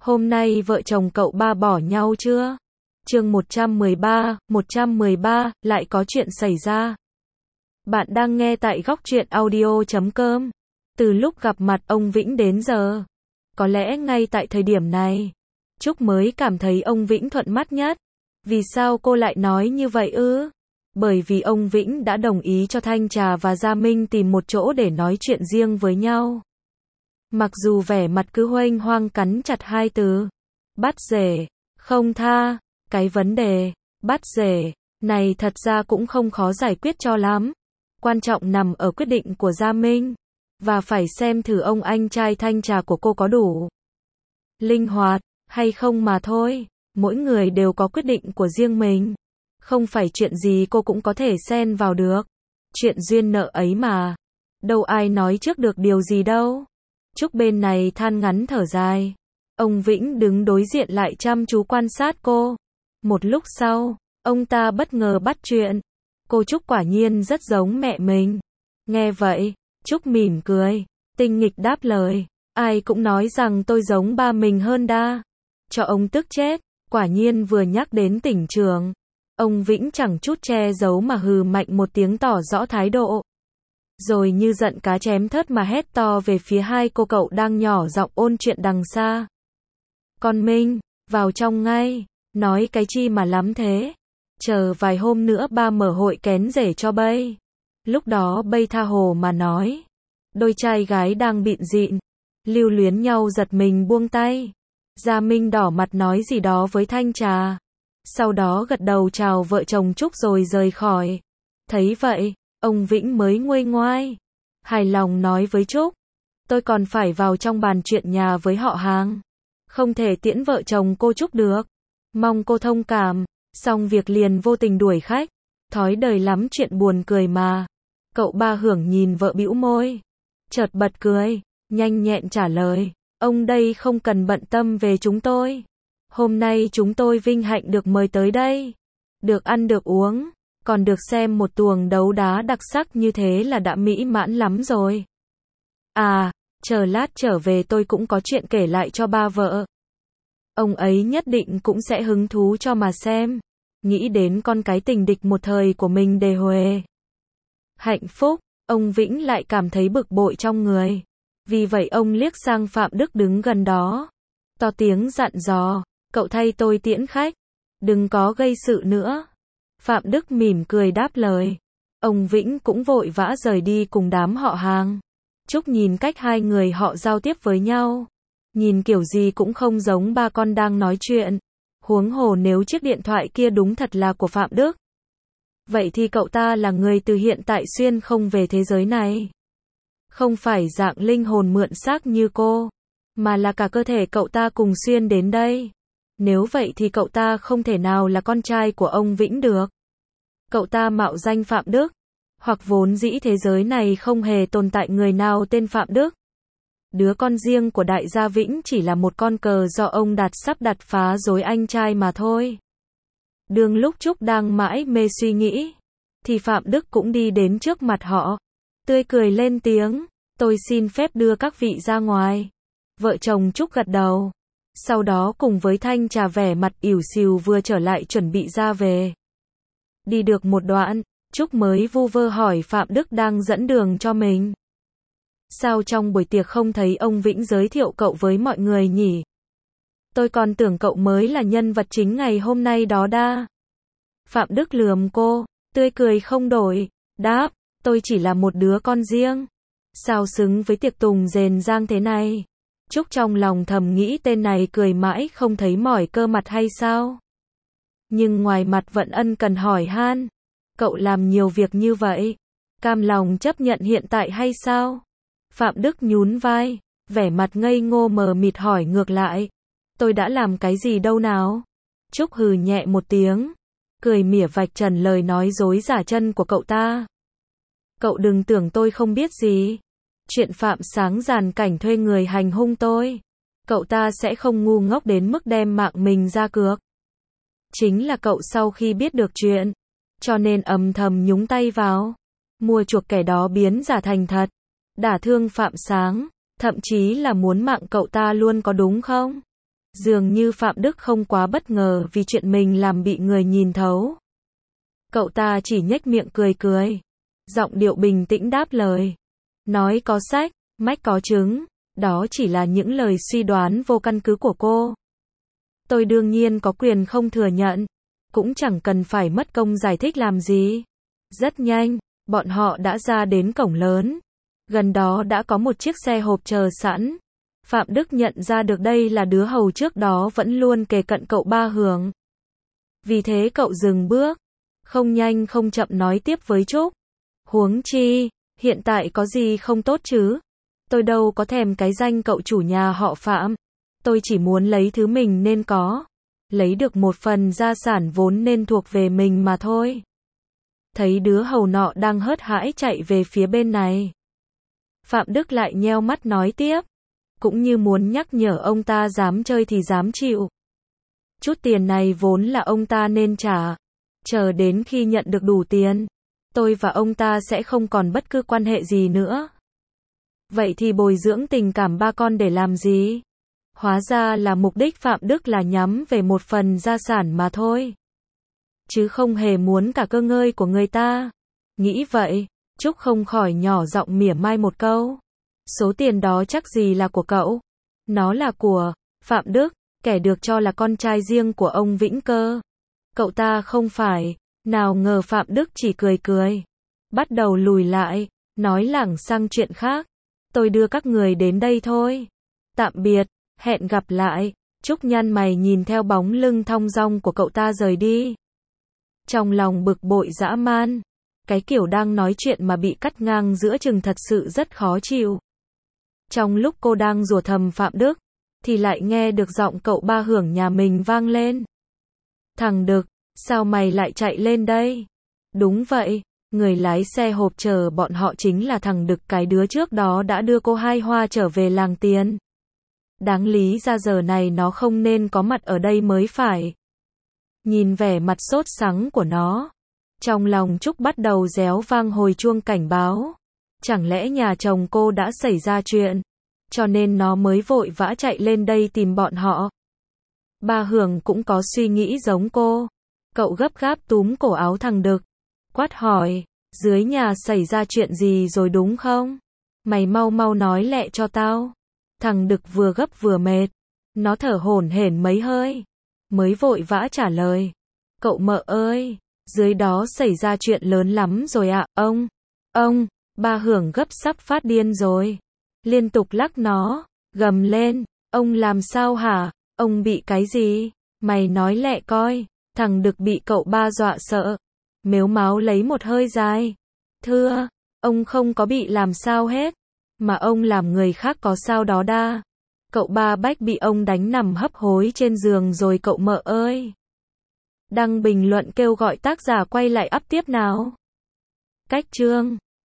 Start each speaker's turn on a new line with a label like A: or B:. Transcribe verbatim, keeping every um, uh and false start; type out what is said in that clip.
A: Hôm nay vợ chồng cậu ba bỏ nhau chưa? Chương một trăm mười ba, một trăm mười ba, lại có chuyện xảy ra. Bạn đang nghe tại góc truyện audio chấm com. Từ lúc gặp mặt ông Vĩnh đến giờ, có lẽ ngay tại thời điểm này, Trúc mới cảm thấy ông Vĩnh thuận mắt nhất. Vì sao cô lại nói như vậy ư? Bởi vì ông Vĩnh đã đồng ý cho Thanh Trà và Gia Minh tìm một chỗ để nói chuyện riêng với nhau. Mặc dù vẻ mặt cứ huênh hoang cắn chặt hai từ bắt rể, không tha. Cái vấn đề bắt rể này thật ra cũng không khó giải quyết cho lắm. Quan trọng nằm ở quyết định của Gia Minh, và phải xem thử ông anh trai Thanh Trà của cô có đủ linh hoạt hay không mà thôi. Mỗi người đều có quyết định của riêng mình, không phải chuyện gì cô cũng có thể xen vào được. Chuyện duyên nợ ấy mà, đâu ai nói trước được điều gì đâu. Trúc bên này than ngắn thở dài. Ông Vĩnh đứng đối diện lại chăm chú quan sát cô. Một lúc sau, ông ta bất ngờ bắt chuyện. Cô Trúc quả nhiên rất giống mẹ mình. Nghe vậy, Trúc mỉm cười, tinh nghịch đáp lời. Ai cũng nói rằng tôi giống ba mình hơn đa. Cho ông tức chết. Quả nhiên vừa nhắc đến tỉnh trường, ông Vĩnh chẳng chút che giấu mà hừ mạnh một tiếng tỏ rõ thái độ. Rồi như giận cá chém thớt mà hét to về phía hai cô cậu đang nhỏ giọng ôn chuyện đằng xa. Con Minh, vào trong ngay, nói cái chi mà lắm thế. Chờ vài hôm nữa ba mở hội kén rể cho bây. Lúc đó bây tha hồ mà nói. Đôi trai gái đang bịn dịn, lưu luyến nhau giật mình buông tay. Gia Minh đỏ mặt nói gì đó với Thanh Trà. Sau đó gật đầu chào vợ chồng Trúc rồi rời khỏi. Thấy vậy, ông Vĩnh mới nguôi ngoai, hài lòng nói với Trúc. Tôi còn phải vào trong bàn chuyện nhà với họ hàng. Không thể tiễn vợ chồng cô Trúc được. Mong cô thông cảm. Xong việc liền vô tình đuổi khách. Thói đời lắm chuyện buồn cười mà. Cậu ba Hưởng nhìn vợ bĩu môi, chợt bật cười, nhanh nhẹn trả lời. Ông đây không cần bận tâm về chúng tôi. Hôm nay chúng tôi vinh hạnh được mời tới đây. Được ăn được uống, còn được xem một tuồng đấu đá đặc sắc như thế là đã mỹ mãn lắm rồi. À, chờ lát trở về tôi cũng có chuyện kể lại cho ba vợ. Ông ấy nhất định cũng sẽ hứng thú cho mà xem. Nghĩ đến con cái tình địch một thời của mình đề huề. Hạnh phúc, ông Vĩnh lại cảm thấy bực bội trong người. Vì vậy ông liếc sang Phạm Đức đứng gần đó, to tiếng dặn dò, cậu thay tôi tiễn khách, đừng có gây sự nữa. Phạm Đức mỉm cười đáp lời. Ông Vĩnh cũng vội vã rời đi cùng đám họ hàng. Trúc nhìn cách hai người họ giao tiếp với nhau, nhìn kiểu gì cũng không giống ba con đang nói chuyện. Huống hồ nếu chiếc điện thoại kia đúng thật là của Phạm Đức, vậy thì cậu ta là người từ hiện tại xuyên không về thế giới này. Không phải dạng linh hồn mượn xác như cô, mà là cả cơ thể cậu ta cùng xuyên đến đây. Nếu vậy thì cậu ta không thể nào là con trai của ông Vĩnh được. Cậu ta mạo danh Phạm Đức, hoặc vốn dĩ thế giới này không hề tồn tại người nào tên Phạm Đức. Đứa con riêng của đại gia Vĩnh chỉ là một con cờ do ông Đạt sắp đặt phá rối anh trai mà thôi. Đường lúc Trúc đang mãi mê suy nghĩ, thì Phạm Đức cũng đi đến trước mặt họ, tươi cười lên tiếng. Tôi xin phép đưa các vị ra ngoài. Vợ chồng Trúc gật đầu. Sau đó cùng với Thanh Trà vẻ mặt ỉu xìu vừa trở lại chuẩn bị ra về. Đi được một đoạn, Trúc mới vu vơ hỏi Phạm Đức đang dẫn đường cho mình. Sao trong buổi tiệc không thấy ông Vĩnh giới thiệu cậu với mọi người nhỉ? Tôi còn tưởng cậu mới là nhân vật chính ngày hôm nay đó đa. Phạm Đức lườm cô, tươi cười không đổi, đáp, tôi chỉ là một đứa con riêng. Sao xứng với tiệc tùng rền rang thế này? Trúc trong lòng thầm nghĩ tên này cười mãi không thấy mỏi cơ mặt hay sao? Nhưng ngoài mặt vẫn ân cần hỏi han. Cậu làm nhiều việc như vậy, cam lòng chấp nhận hiện tại hay sao? Phạm Đức nhún vai, vẻ mặt ngây ngô mờ mịt hỏi ngược lại. Tôi đã làm cái gì đâu nào? Trúc hừ nhẹ một tiếng, cười mỉa vạch trần lời nói dối giả chân của cậu ta. Cậu đừng tưởng tôi không biết gì. Chuyện Phạm Sáng giàn cảnh thuê người hành hung tôi, cậu ta sẽ không ngu ngốc đến mức đem mạng mình ra cược. Chính là cậu sau khi biết được chuyện, cho nên âm thầm nhúng tay vào, mua chuộc kẻ đó biến giả thành thật, đả thương Phạm Sáng, thậm chí là muốn mạng cậu ta luôn có đúng không? Dường như Phạm Đức không quá bất ngờ vì chuyện mình làm bị người nhìn thấu. Cậu ta chỉ nhếch miệng cười cười. Giọng điệu bình tĩnh đáp lời. Nói có sách, mách có chứng. Đó chỉ là những lời suy đoán vô căn cứ của cô. Tôi đương nhiên có quyền không thừa nhận. Cũng chẳng cần phải mất công giải thích làm gì. Rất nhanh, bọn họ đã ra đến cổng lớn. Gần đó đã có một chiếc xe hộp chờ sẵn. Phạm Đức nhận ra được đây là đứa hầu trước đó vẫn luôn kề cận cậu Ba Hưởng. Vì thế cậu dừng bước. Không nhanh không chậm nói tiếp với Trúc. Huống chi, hiện tại có gì không tốt chứ? Tôi đâu có thèm cái danh cậu chủ nhà họ Phạm. Tôi chỉ muốn lấy thứ mình nên có. Lấy được một phần gia sản vốn nên thuộc về mình mà thôi. Thấy đứa hầu nọ đang hớt hãi chạy về phía bên này. Phạm Đức lại nheo mắt nói tiếp. Cũng như muốn nhắc nhở ông ta dám chơi thì dám chịu. Chút tiền này vốn là ông ta nên trả. Chờ đến khi nhận được đủ tiền, tôi và ông ta sẽ không còn bất cứ quan hệ gì nữa. Vậy thì bồi dưỡng tình cảm ba con để làm gì? Hóa ra là mục đích Phạm Đức là nhắm về một phần gia sản mà thôi. Chứ không hề muốn cả cơ ngơi của người ta. Nghĩ vậy, Trúc không khỏi nhỏ giọng mỉa mai một câu. Số tiền đó chắc gì là của cậu. Nó là của Phạm Đức, kẻ được cho là con trai riêng của ông Vĩnh Cơ. Cậu ta không phải. Nào ngờ Phạm Đức chỉ cười cười. Bắt đầu lùi lại, nói lảng sang chuyện khác. Tôi đưa các người đến đây thôi. Tạm biệt, hẹn gặp lại. Trúc nhăn mày nhìn theo bóng lưng thong dong của cậu ta rời đi. Trong lòng bực bội dã man. Cái kiểu đang nói chuyện mà bị cắt ngang giữa chừng thật sự rất khó chịu. Trong lúc cô đang rủa thầm Phạm Đức, thì lại nghe được giọng cậu Ba Hưởng nhà mình vang lên. Thằng Đực, sao mày lại chạy lên đây? Đúng vậy, người lái xe hộp chờ bọn họ chính là thằng Đực, cái đứa trước đó đã đưa cô Hai Hoa trở về làng Tiền. Đáng lý ra giờ này nó không nên có mặt ở đây mới phải. Nhìn vẻ mặt sốt sắng của nó, trong lòng Trúc bắt đầu réo vang hồi chuông cảnh báo. Chẳng lẽ nhà chồng cô đã xảy ra chuyện, cho nên nó mới vội vã chạy lên đây tìm bọn họ. Ba Hưởng cũng có suy nghĩ giống cô. Cậu gấp gáp túm cổ áo thằng Đực, quát hỏi, dưới nhà xảy ra chuyện gì rồi đúng không? Mày mau mau nói lẹ cho tao. Thằng Đực vừa gấp vừa mệt, nó thở hổn hển mấy hơi, mới vội vã trả lời. Cậu mợ ơi, dưới đó xảy ra chuyện lớn lắm rồi ạ, ông, ông, Ba Hưởng gấp sắp phát điên rồi. Liên tục lắc nó, gầm lên, ông làm sao hả, ông bị cái gì, mày nói lẹ coi. Thằng Đực bị cậu Ba dọa sợ, mếu máo lấy một hơi dài. Thưa, ông không có bị làm sao hết, mà ông làm người khác có sao đó đa. Cậu Ba Bách bị ông đánh nằm hấp hối trên giường rồi cậu mợ ơi. Đăng bình luận kêu gọi tác giả quay lại up tiếp nào. Cách chương